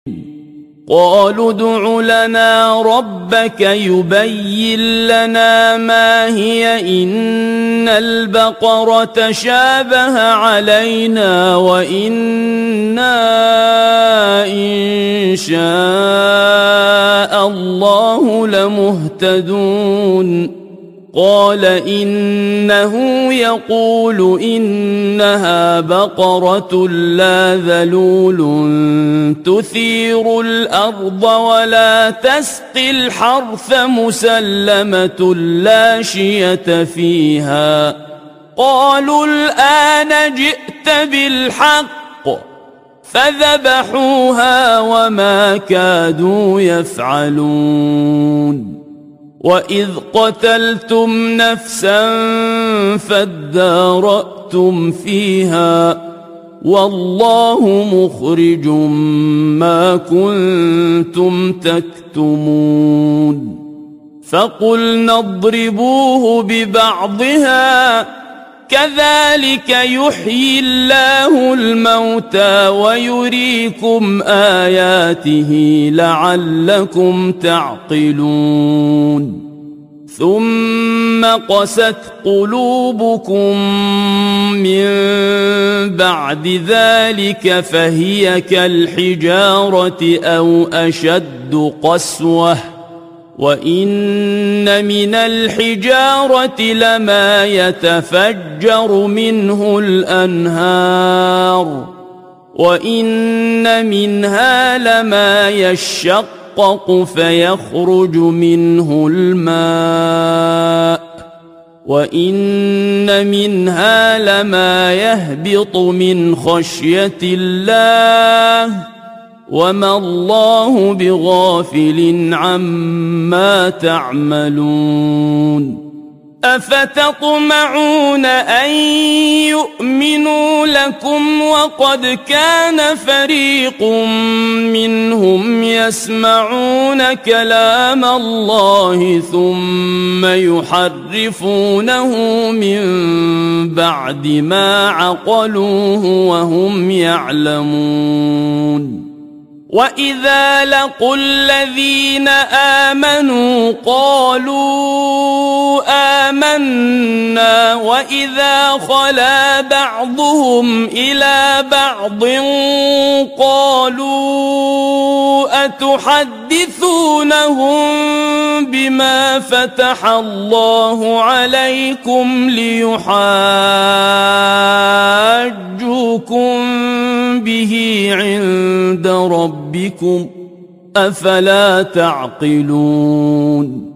قالوا ادع لنا ربك يبين لنا ما هي إن البقرة تشابه علينا وإنا إن شاء الله لمهتدون قال إنه يقول إنها بقرة لا ذلول تثير الأرض ولا تسقي الحرث مسلمة لا شية فيها قالوا الآن جئت بالحق فذبحوها وما كادوا يفعلون وإذ قتلتم نفسا فادارأتم فيها والله مخرج ما كنتم تكتمون فقلنا اضربوه ببعضها كذلك يحيي الله الموتى ويريكم آياته لعلكم تعقلون ثم قست قلوبكم من بعد ذلك فهي كالحجارة أو أشد قسوة وإن من الحجارة لما يتفجر منه الأنهار وإن منها لما يشقق فيخرج منه الماء وإن منها لما يهبط من خشية الله وما الله بغافل عما تعملون أفتطمعون أن يؤمنوا لكم وقد كان فريق منهم يسمعون كلام الله ثم يحرفونه من بعد ما عقلوه وهم يعلمون وإذا لقوا الذين آمنوا قالوا آمنا وإذا خلا بعضهم إلى بعض قالوا أتحدثونهم بما فتح الله عليكم ليحاجوكم به عند ربكم أفلا تعقلون